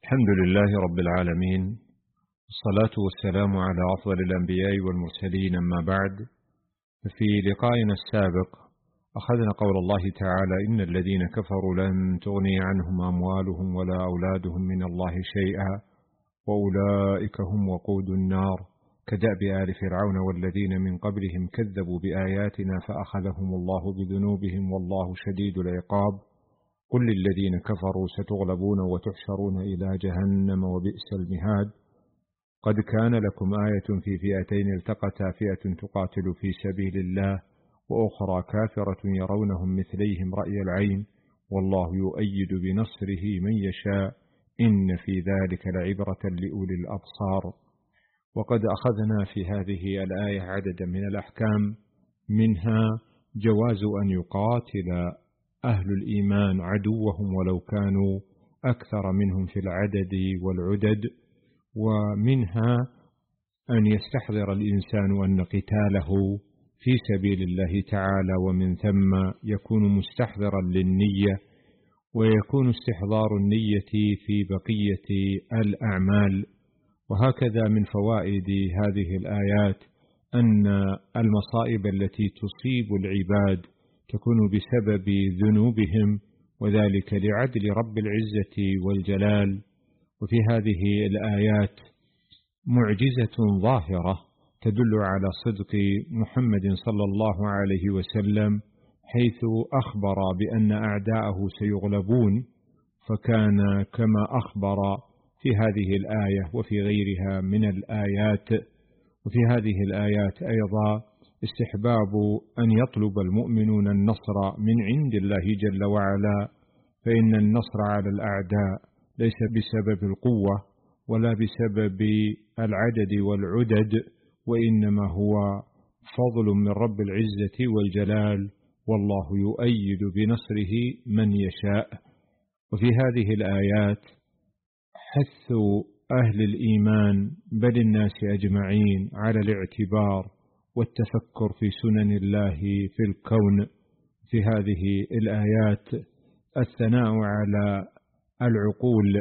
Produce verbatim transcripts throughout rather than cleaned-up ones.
الحمد لله رب العالمين، والصلاة والسلام على أفضل الأنبياء والمرسلين، أما بعد. في لقائنا السابق أخذنا قول الله تعالى: إن الذين كفروا لن تغني عنهم أموالهم ولا أولادهم من الله شيئا وأولئك هم وقود النار، كدأب آل فرعون والذين من قبلهم كذبوا بآياتنا فأخذهم الله بذنوبهم والله شديد العقاب. قل للذين كفروا ستغلبون وتحشرون إلى جهنم وبئس المهاد. قد كان لكم آية في فئتين التقتا، فئة تقاتل في سبيل الله وأخرى كافرة يرونهم مثليهم رأي العين والله يؤيد بنصره من يشاء، إن في ذلك لعبرة لأولي الأبصار. وقد أخذنا في هذه الآية عددا من الأحكام، منها جواز أن يقاتل أهل الإيمان عدوهم ولو كانوا أكثر منهم في العدد والعدد، ومنها أن يستحضر الإنسان أن قتاله في سبيل الله تعالى، ومن ثم يكون مستحضرا للنية، ويكون استحضار النية في بقية الأعمال. وهكذا من فوائد هذه الآيات أن المصائب التي تصيب العباد تكون بسبب ذنوبهم، وذلك لعدل رب العزة والجلال. وفي هذه الآيات معجزة ظاهرة تدل على صدق محمد صلى الله عليه وسلم، حيث أخبر بأن أعداءه سيغلبون، فكان كما أخبر في هذه الآية وفي غيرها من الآيات. وفي هذه الآيات أيضا استحباب أن يطلب المؤمنون النصر من عند الله جل وعلا، فإن النصر على الأعداء ليس بسبب القوة ولا بسبب العدد والعدد، وإنما هو فضل من رب العزة والجلال، والله يؤيد بنصره من يشاء. وفي هذه الآيات حث أهل الإيمان بل الناس أجمعين على الاعتبار والتفكر في سنن الله في الكون. في هذه الآيات الثناء على العقول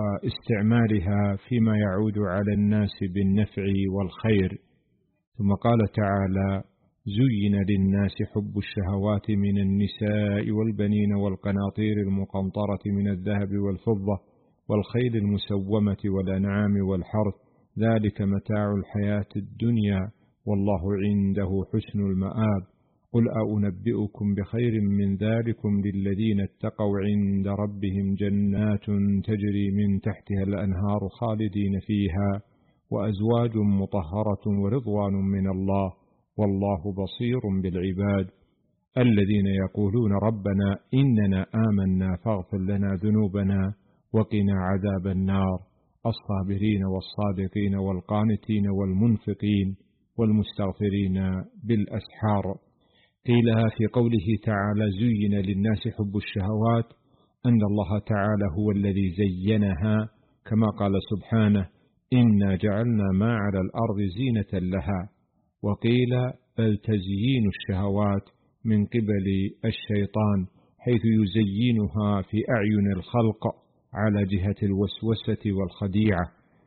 واستعمالها فيما يعود على الناس بالنفع والخير. ثم قال تعالى: زين للناس حب الشهوات من النساء والبنين والقناطير المقنطرة من الذهب والفضة والخيل المسومة والأنعام والحرث، ذلك متاع الحياة الدنيا والله عنده حسن المآب. قل أنبئكم بخير من ذلكم للذين اتقوا عند ربهم جنات تجري من تحتها الأنهار خالدين فيها وأزواج مطهرة ورضوان من الله والله بصير بالعباد. الذين يقولون ربنا إننا آمنا فاغفر لنا ذنوبنا وقنا عذاب النار، الصابرين والصادقين والقانتين والمنفقين والمستغفرين بالأسحار. قيلها في قوله تعالى: زين للناس حب الشهوات، أن الله تعالى هو الذي زينها، كما قال سبحانه: إنا جعلنا ما على الأرض زينة لها. وقيل بل تزيين الشهوات من قبل الشيطان، حيث يزينها في أعين الخلق على جهة الوسوسة والخديعة.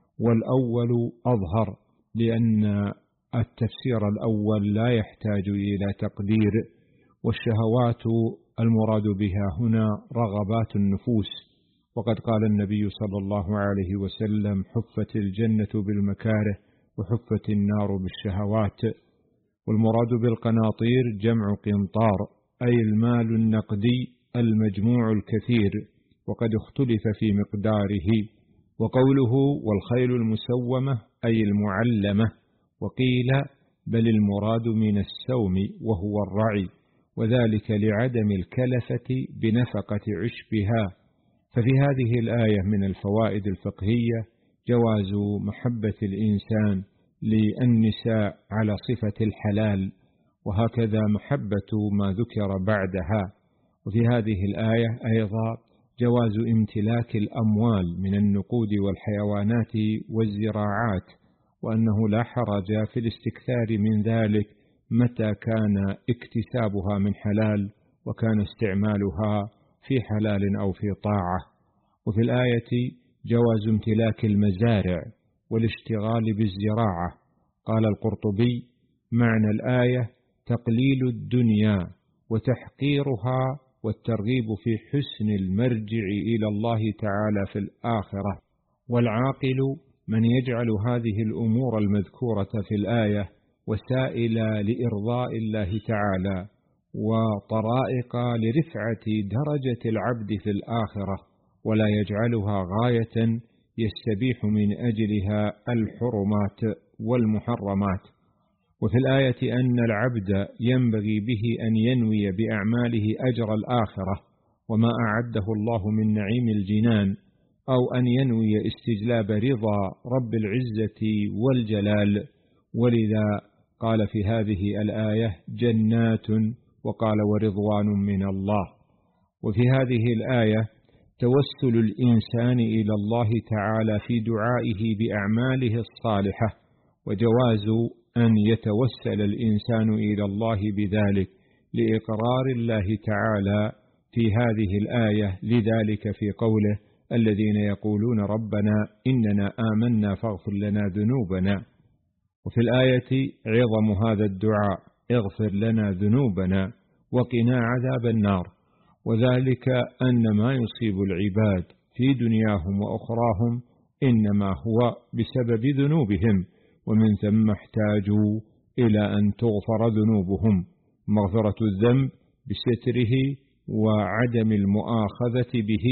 والأول أظهر، لأن التفسير الأول لا يحتاج إلى تقدير، والشهوات المراد بها هنا رغبات النفوس. وقد قال النبي صلى الله عليه وسلم: حفت الجنة بالمكاره وحفت النار بالشهوات. والمراد بالقناطير جمع قنطار، أي المال النقدي المجموع الكثير، وقد اختلف في مقداره. وقوله والخيل المسومة أي المعلمة. وقيل بل المراد من السوم وهو الرعي، وذلك لعدم الكلفة بنفقة عشبها. ففي هذه الآية من الفوائد الفقهية جواز محبة الإنسان للنساء على صفة الحلال، وهكذا محبة ما ذكر بعدها. وفي هذه الآية أيضا جواز امتلاك الأموال من النقود والحيوانات والزراعات، وأنه لا حرج في الاستكثار من ذلك متى كان اكتسابها من حلال وكان استعمالها في حلال أو في طاعة. وفي الآية جواز امتلاك المزارع والاشتغال بالزراعة. قال القرطبي: معنى الآية تقليل الدنيا وتحقيرها والترغيب في حسن المرجع إلى الله تعالى في الآخرة. والعاقل من يجعل هذه الأمور المذكورة في الآية وسائل لإرضاء الله تعالى وطرائق لرفعة درجة العبد في الآخرة، ولا يجعلها غاية يستبيح من أجلها الحرمات والمحرمات. وفي الآية أن العبد ينبغي به أن ينوي بأعماله أجر الآخرة وما أعده الله من نعيم الجنان، أو أن ينوي استجلاب رضا رب العزة والجلال. ولذا قال في هذه الآية جنات، وقال ورضوان من الله. وفي هذه الآية توسل الإنسان إلى الله تعالى في دعائه بأعماله الصالحة، وجواز أن يتوسل الإنسان إلى الله بذلك لإقرار الله تعالى في هذه الآية، لذلك في قوله: الذين يقولون ربنا إننا آمنا فاغفر لنا ذنوبنا. وفي الآية عظم هذا الدعاء: اغفر لنا ذنوبنا وقنا عذاب النار. وذلك أن ما يصيب العباد في دنياهم وأخراهم إنما هو بسبب ذنوبهم، ومن ثم احتاجوا إلى أن تغفر ذنوبهم، مغفرة الذنب بستره وعدم المؤاخذة به.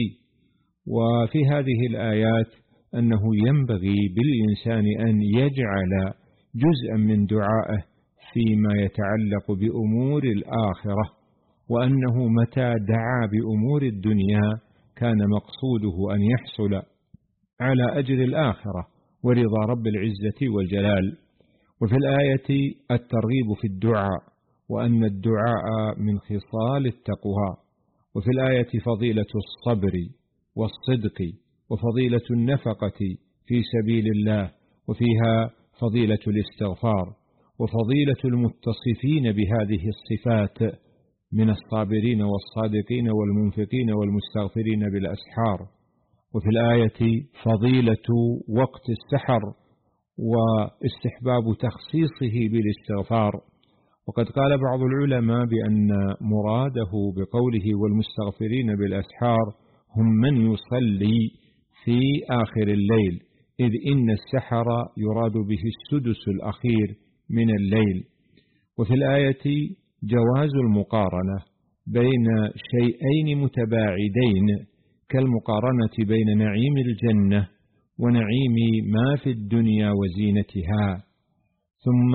وفي هذه الآيات أنه ينبغي بالإنسان أن يجعل جزءا من دعائه فيما يتعلق بأمور الآخرة، وأنه متى دعا بأمور الدنيا كان مقصوده أن يحصل على أجر الآخرة ورضا رب العزة والجلال. وفي الآية الترغيب في الدعاء، وأن الدعاء من خصال التقوى. وفي الآية فضيلة الصبر والصدق وفضيلة النفقة في سبيل الله، وفيها فضيلة الاستغفار وفضيلة المتصفين بهذه الصفات من الصابرين والصادقين والمنفقين والمستغفرين بالأسحار. وفي الآية فضيلة وقت السحر واستحباب تخصيصه بالاستغفار. وقد قال بعض العلماء بأن مراده بقوله والمستغفرين بالأسحار هم من يصلي في آخر الليل، إذ إن السحر يراد به السدس الأخير من الليل. وفي الآية جواز المقارنة بين شيئين متباعدين كالمقارنة بين نعيم الجنة ونعيم ما في الدنيا وزينتها. ثم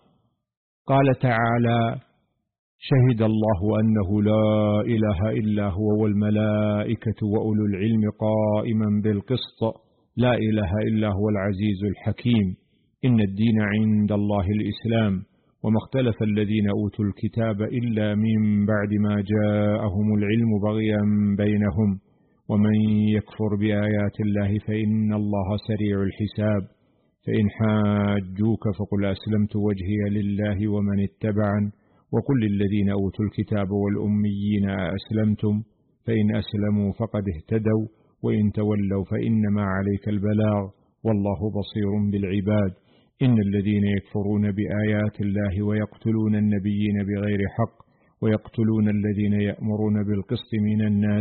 قال تعالى: شهد الله أنه لا إله إلا هو والملائكة وأولو العلم قائما بالقسط لا إله إلا هو العزيز الحكيم إن الدين عند الله الإسلام وما اختلف الذين أوتوا الكتاب إلا من بعد ما جاءهم العلم بغيا بينهم ومن يكفر بآيات الله فإن الله سريع الحساب فإن حاجوك فقل أسلمت وجهي لله ومن اتبعن وقل للذين أوتوا الكتاب والأميين أسلمتم فإن أسلموا فقد اهتدوا وإن تولوا فإنما عليك البلاغ والله بصير بالعباد إن الذين يكفرون بآيات الله ويقتلون النبيين بغير حق ويقتلون الذين يأمرون بالقسط من الناس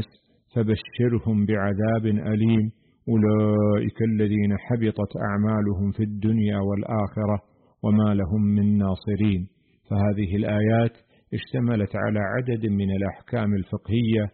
فبشرهم بعذاب أليم أولئك الذين حبطت أعمالهم في الدنيا والآخرة وما لهم من ناصرين. فهذه الآيات اشتملت على عدد من الأحكام الفقهية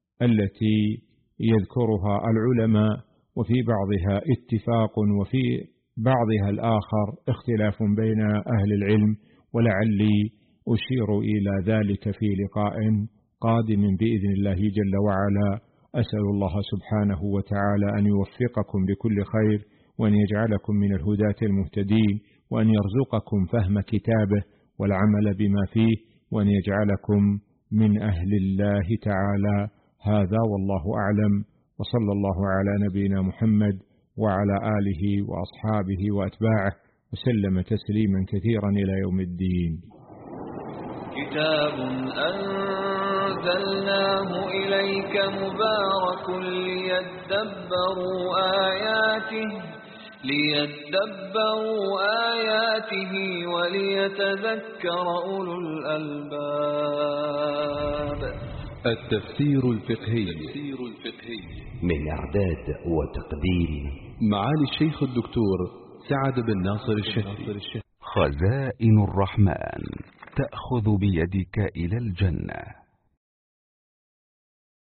التي يذكرها العلماء، وفي بعضها اتفاق وفي بعضها الآخر اختلاف بين أهل العلم، ولعلي أشير إلى ذلك في لقاء قادم بإذن الله جل وعلا. أسأل الله سبحانه وتعالى أن يوفقكم بكل خير وأن يجعلكم من الهداة المهتدين وأن يرزقكم فهم كتابه والعمل بما فيه وأن يجعلكم من أهل الله تعالى. هذا والله أعلم، وصلى الله على نبينا محمد وعلى آله وأصحابه وأتباعه وسلم تسليما كثيرا إلى يوم الدين. كتاب أنزلناه إليك مبارك ليدبروا آياته ليدبروا آياته وليتذكر أولو الألباب. التفسير الفقهي من إعداد وتقديم معالي الشيخ الدكتور سعد بن ناصر الشهري. خزائن الرحمن تأخذ بيدك إلى الجنة.